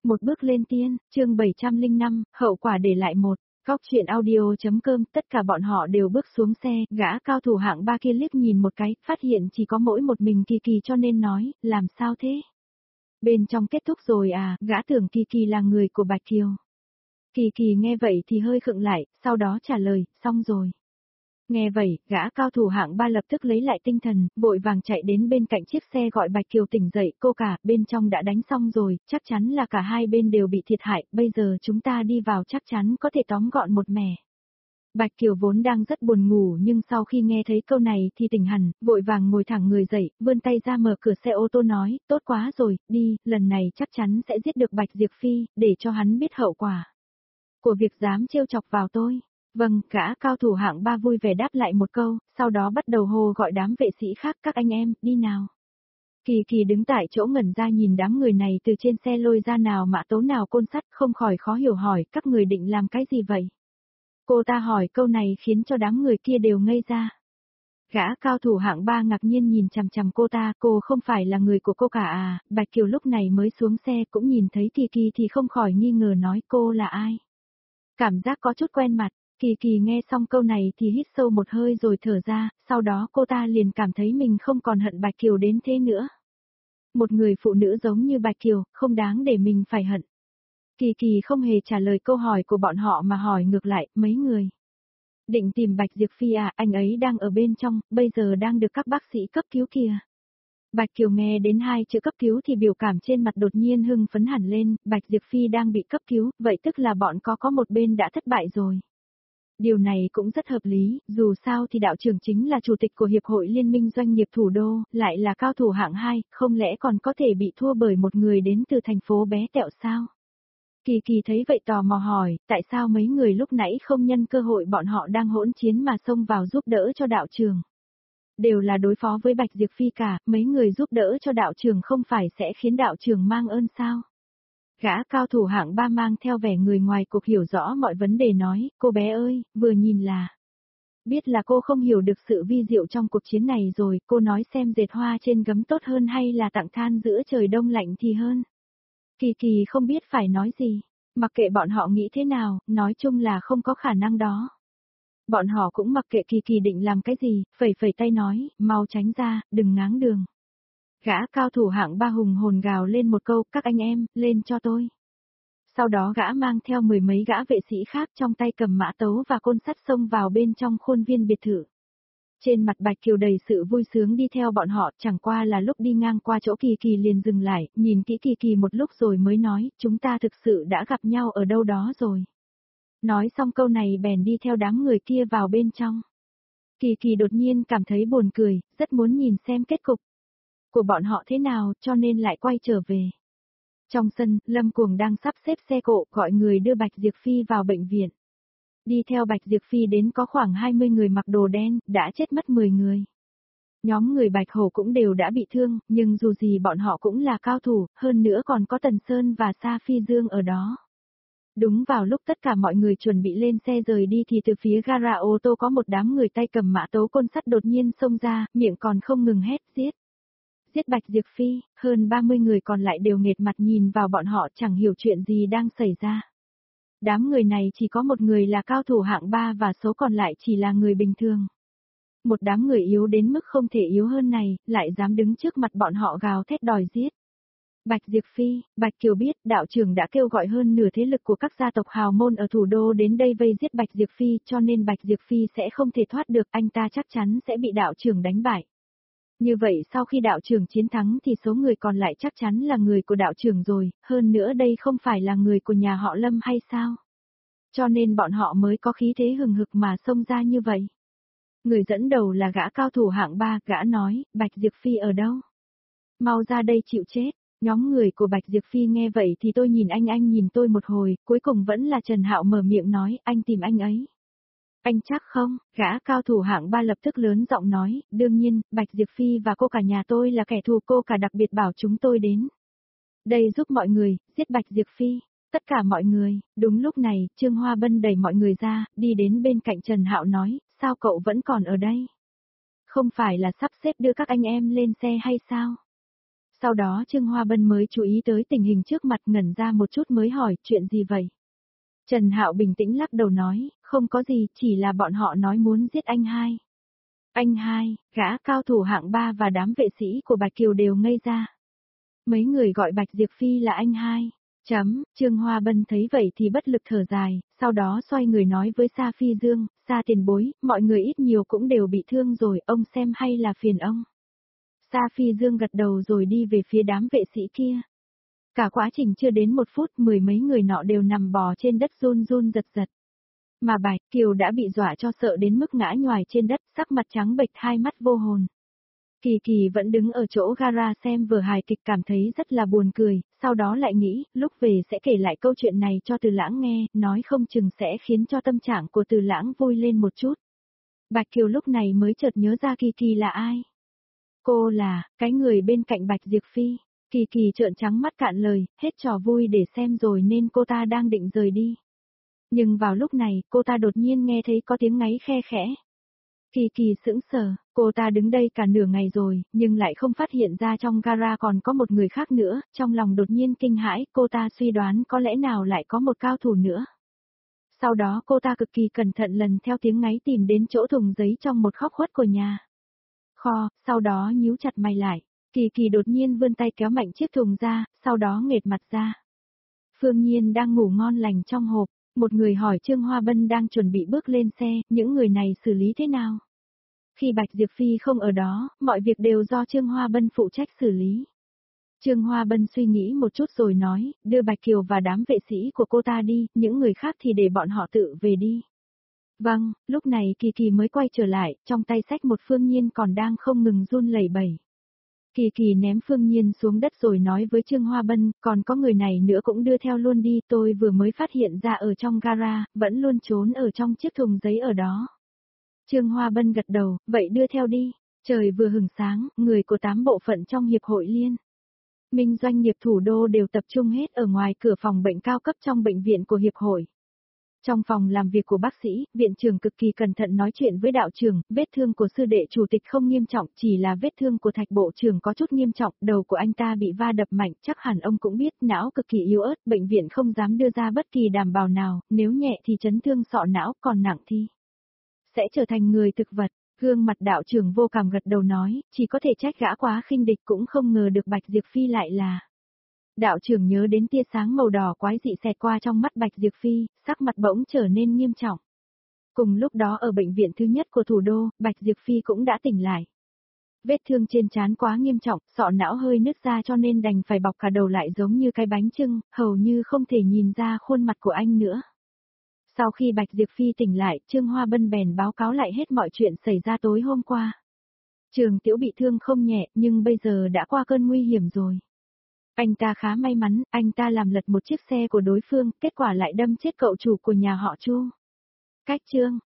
Một bước lên tiên, chương 705, hậu quả để lại một. Góc chuyện audio.com, tất cả bọn họ đều bước xuống xe, gã cao thủ hạng 3 kia liếc nhìn một cái, phát hiện chỉ có mỗi một mình Kỳ Kỳ cho nên nói, làm sao thế? Bên trong kết thúc rồi à, gã tưởng Kỳ Kỳ là người của Bạch Kiều. Kỳ Kỳ nghe vậy thì hơi khựng lại, sau đó trả lời, xong rồi. Nghe vậy, gã cao thủ hạng 3 lập tức lấy lại tinh thần, vội vàng chạy đến bên cạnh chiếc xe gọi Bạch Kiều tỉnh dậy, cô cả, bên trong đã đánh xong rồi, chắc chắn là cả hai bên đều bị thiệt hại, bây giờ chúng ta đi vào chắc chắn có thể tóm gọn một mẻ. Bạch Kiều vốn đang rất buồn ngủ nhưng sau khi nghe thấy câu này thì tỉnh hẳn, vội vàng ngồi thẳng người dậy, vươn tay ra mở cửa xe ô tô nói, tốt quá rồi, đi, lần này chắc chắn sẽ giết được Bạch Diệp Phi, để cho hắn biết hậu quả của việc dám trêu chọc vào tôi. Vâng, gã cao thủ hạng 3 vui vẻ đáp lại một câu, sau đó bắt đầu hô gọi đám vệ sĩ khác, các anh em, đi nào. Kỳ Kỳ đứng tại chỗ ngẩn ra nhìn đám người này từ trên xe lôi ra nào mã tấu nào côn sắt, không khỏi khó hiểu hỏi, các người định làm cái gì vậy? Cô ta hỏi câu này khiến cho đám người kia đều ngây ra. Gã cao thủ hạng 3 ngạc nhiên nhìn chằm chằm cô ta, cô không phải là người của cô cả à? Bạch Kiều lúc này mới xuống xe cũng nhìn thấy Kỳ Kỳ thì không khỏi nghi ngờ nói cô là ai? Cảm giác có chút quen mặt. Kỳ Kỳ nghe xong câu này thì hít sâu một hơi rồi thở ra, sau đó cô ta liền cảm thấy mình không còn hận Bạch Kiều đến thế nữa. Một người phụ nữ giống như Bạch Kiều, không đáng để mình phải hận. Kỳ Kỳ không hề trả lời câu hỏi của bọn họ mà hỏi ngược lại, mấy người. Định tìm Bạch Diệp Phi à, anh ấy đang ở bên trong, bây giờ đang được các bác sĩ cấp cứu kìa. Bạch Kiều nghe đến hai chữ cấp cứu thì biểu cảm trên mặt đột nhiên hưng phấn hẳn lên, Bạch Diệp Phi đang bị cấp cứu, vậy tức là bọn có một bên đã thất bại rồi. Điều này cũng rất hợp lý, dù sao thì đạo trưởng chính là chủ tịch của Hiệp hội Liên minh Doanh nghiệp Thủ đô, lại là cao thủ hạng 2, không lẽ còn có thể bị thua bởi một người đến từ thành phố bé tẹo sao? Kỳ Kỳ thấy vậy tò mò hỏi, tại sao mấy người lúc nãy không nhân cơ hội bọn họ đang hỗn chiến mà xông vào giúp đỡ cho đạo trưởng? Đều là đối phó với Bạch Diệp Phi cả, mấy người giúp đỡ cho đạo trưởng không phải sẽ khiến đạo trưởng mang ơn sao? Gã cao thủ hạng 3 mang theo vẻ người ngoài cuộc hiểu rõ mọi vấn đề nói, cô bé ơi, vừa nhìn là biết là cô không hiểu được sự vi diệu trong cuộc chiến này rồi, cô nói xem dệt hoa trên gấm tốt hơn hay là tặng than giữa trời đông lạnh thì hơn. Kỳ Kỳ không biết phải nói gì, mặc kệ bọn họ nghĩ thế nào, nói chung là không có khả năng đó. Bọn họ cũng mặc kệ Kỳ Kỳ định làm cái gì, phẩy phẩy tay nói, mau tránh ra, đừng ngáng đường. Gã cao thủ hạng 3 hùng hồn gào lên một câu, các anh em, lên cho tôi. Sau đó gã mang theo mười mấy gã vệ sĩ khác trong tay cầm mã tấu và côn sắt xông vào bên trong khuôn viên biệt thự. Trên mặt Bạch Kiều đầy sự vui sướng đi theo bọn họ, chẳng qua là lúc đi ngang qua chỗ Kỳ Kỳ liền dừng lại, nhìn kỹ Kỳ Kỳ một lúc rồi mới nói, chúng ta thực sự đã gặp nhau ở đâu đó rồi. Nói xong câu này bèn đi theo đám người kia vào bên trong. Kỳ Kỳ đột nhiên cảm thấy buồn cười, rất muốn nhìn xem kết cục của bọn họ thế nào, cho nên lại quay trở về. Trong sân, Lâm Cuồng đang sắp xếp xe cộ gọi người đưa Bạch Diệp Phi vào bệnh viện. Đi theo Bạch Diệp Phi đến có khoảng 20 người mặc đồ đen, đã chết mất 10 người. Nhóm người Bạch Hổ cũng đều đã bị thương, nhưng dù gì bọn họ cũng là cao thủ, hơn nữa còn có Tần Sơn và Sa Phi Dương ở đó. Đúng vào lúc tất cả mọi người chuẩn bị lên xe rời đi thì từ phía gara ô tô có một đám người tay cầm mã tấu côn sắt đột nhiên xông ra, miệng còn không ngừng hét giết. Giết Bạch Diệp Phi, hơn 30 người còn lại đều nghệt mặt nhìn vào bọn họ chẳng hiểu chuyện gì đang xảy ra. Đám người này chỉ có một người là cao thủ hạng 3 và số còn lại chỉ là người bình thường. Một đám người yếu đến mức không thể yếu hơn này, lại dám đứng trước mặt bọn họ gào thét đòi giết. Bạch Diệp Phi, Bạch Kiều biết đạo trưởng đã kêu gọi hơn nửa thế lực của các gia tộc hào môn ở thủ đô đến đây vây giết Bạch Diệp Phi cho nên Bạch Diệp Phi sẽ không thể thoát được, anh ta chắc chắn sẽ bị đạo trưởng đánh bại. Như vậy sau khi đạo trưởng chiến thắng thì số người còn lại chắc chắn là người của đạo trưởng rồi, hơn nữa đây không phải là người của nhà họ Lâm hay sao? Cho nên bọn họ mới có khí thế hừng hực mà xông ra như vậy. Người dẫn đầu là gã cao thủ hạng 3, gã nói, Bạch Diệp Phi ở đâu? Mau ra đây chịu chết. Nhóm người của Bạch Diệp Phi nghe vậy thì tôi nhìn anh nhìn tôi một hồi, cuối cùng vẫn là Trần Hạo mở miệng nói, anh tìm anh ấy. Anh chắc không? Gã cao thủ hạng 3 lập tức lớn giọng nói, đương nhiên, Bạch Diệp Phi và cô cả nhà tôi là kẻ thù, cô cả đặc biệt bảo chúng tôi đến đây giúp mọi người, giết Bạch Diệp Phi. Tất cả mọi người, đúng lúc này, Trương Hoa Bân đẩy mọi người ra, đi đến bên cạnh Trần Hạo nói, sao cậu vẫn còn ở đây? Không phải là sắp xếp đưa các anh em lên xe hay sao? Sau đó Trương Hoa Bân mới chú ý tới tình hình trước mặt, ngẩn ra một chút mới hỏi, chuyện gì vậy? Trần Hạo bình tĩnh lắc đầu nói, không có gì, chỉ là bọn họ nói muốn giết anh hai. Anh hai, gã cao thủ hạng 3 và đám vệ sĩ của Bạch Kiều đều ngây ra. Mấy người gọi Bạch Diệp Phi là anh hai. Trương Hoa Bân thấy vậy thì bất lực thở dài, sau đó xoay người nói với Sa Phi Dương, Sa tiền bối, mọi người ít nhiều cũng đều bị thương rồi, ông xem hay là phiền ông. Sa Phi Dương gật đầu rồi đi về phía đám vệ sĩ kia. Cả quá trình chưa đến 1 phút, 10 mấy người nọ đều nằm bò trên đất run run giật giật. Mà Bạch Kiều đã bị dọa cho sợ đến mức ngã nhoài trên đất, sắc mặt trắng bệch, hai mắt vô hồn. Kỳ Kỳ vẫn đứng ở chỗ gara xem vở hài kịch, cảm thấy rất là buồn cười, sau đó lại nghĩ, lúc về sẽ kể lại câu chuyện này cho Từ Lãng nghe, nói không chừng sẽ khiến cho tâm trạng của Từ Lãng vui lên một chút. Bạch Kiều lúc này mới chợt nhớ ra Kỳ Kỳ là ai. Cô là, cái người bên cạnh Bạch Diệp Phi. Kỳ Kỳ trợn trắng mắt cạn lời, hết trò vui để xem rồi nên cô ta đang định rời đi. Nhưng vào lúc này, cô ta đột nhiên nghe thấy có tiếng ngáy khe khẽ. Kỳ Kỳ sững sờ, cô ta đứng đây cả nửa ngày rồi, nhưng lại không phát hiện ra trong gara còn có một người khác nữa, trong lòng đột nhiên kinh hãi, cô ta suy đoán có lẽ nào lại có một cao thủ nữa. Sau đó cô ta cực kỳ cẩn thận lần theo tiếng ngáy tìm đến chỗ thùng giấy trong một góc khuất của nhà kho, sau đó nhíu chặt mày lại. Kỳ Kỳ đột nhiên vươn tay kéo mạnh chiếc thùng ra, sau đó nghệt mặt ra. Phương Nhiên đang ngủ ngon lành trong hộp, một người hỏi Trương Hoa Bân đang chuẩn bị bước lên xe, những người này xử lý thế nào? Khi Bạch Diệp Phi không ở đó, mọi việc đều do Trương Hoa Bân phụ trách xử lý. Trương Hoa Bân suy nghĩ một chút rồi nói, đưa Bạch Kiều và đám vệ sĩ của cô ta đi, những người khác thì để bọn họ tự về đi. Vâng, lúc này Kỳ Kỳ mới quay trở lại, trong tay xách một Phương Nhiên còn đang không ngừng run lẩy bẩy. Kỳ Kỳ ném Phương Nhiên xuống đất rồi nói với Trương Hoa Bân, còn có người này nữa cũng đưa theo luôn đi, tôi vừa mới phát hiện ra ở trong gara, vẫn luôn trốn ở trong chiếc thùng giấy ở đó. Trương Hoa Bân gật đầu, vậy đưa theo đi. Trời vừa hửng sáng, người của 8 bộ phận trong Hiệp hội Liên minh doanh nghiệp thủ đô đều tập trung hết ở ngoài cửa phòng bệnh cao cấp trong bệnh viện của Hiệp hội. Trong phòng làm việc của bác sĩ, viện trưởng cực kỳ cẩn thận nói chuyện với đạo trưởng, vết thương của sư đệ chủ tịch không nghiêm trọng, chỉ là vết thương của Thạch bộ trưởng có chút nghiêm trọng, đầu của anh ta bị va đập mạnh, chắc hẳn ông cũng biết, não cực kỳ yếu ớt, bệnh viện không dám đưa ra bất kỳ đảm bảo nào, nếu nhẹ thì chấn thương sọ não, còn nặng thì sẽ trở thành người thực vật. Gương mặt đạo trưởng vô cảm gật đầu nói, chỉ có thể trách gã quá khinh địch, cũng không ngờ được Bạch Diệp Phi lại là. Đạo trưởng nhớ đến tia sáng màu đỏ quái dị xẹt qua trong mắt Bạch Diệp Phi, sắc mặt bỗng trở nên nghiêm trọng. Cùng lúc đó ở bệnh viện thứ nhất của thủ đô, Bạch Diệp Phi cũng đã tỉnh lại. Vết thương trên trán quá nghiêm trọng, sọ não hơi nứt ra cho nên đành phải bọc cả đầu lại giống như cái bánh chưng, hầu như không thể nhìn ra khuôn mặt của anh nữa. Sau khi Bạch Diệp Phi tỉnh lại, Trương Hoa Bân bèn báo cáo lại hết mọi chuyện xảy ra tối hôm qua. Trường Tiểu bị thương không nhẹ, nhưng bây giờ đã qua cơn nguy hiểm rồi. Anh ta khá may mắn, anh ta làm lật một chiếc xe của đối phương, kết quả lại đâm chết cậu chủ của nhà họ Chu. Cách chương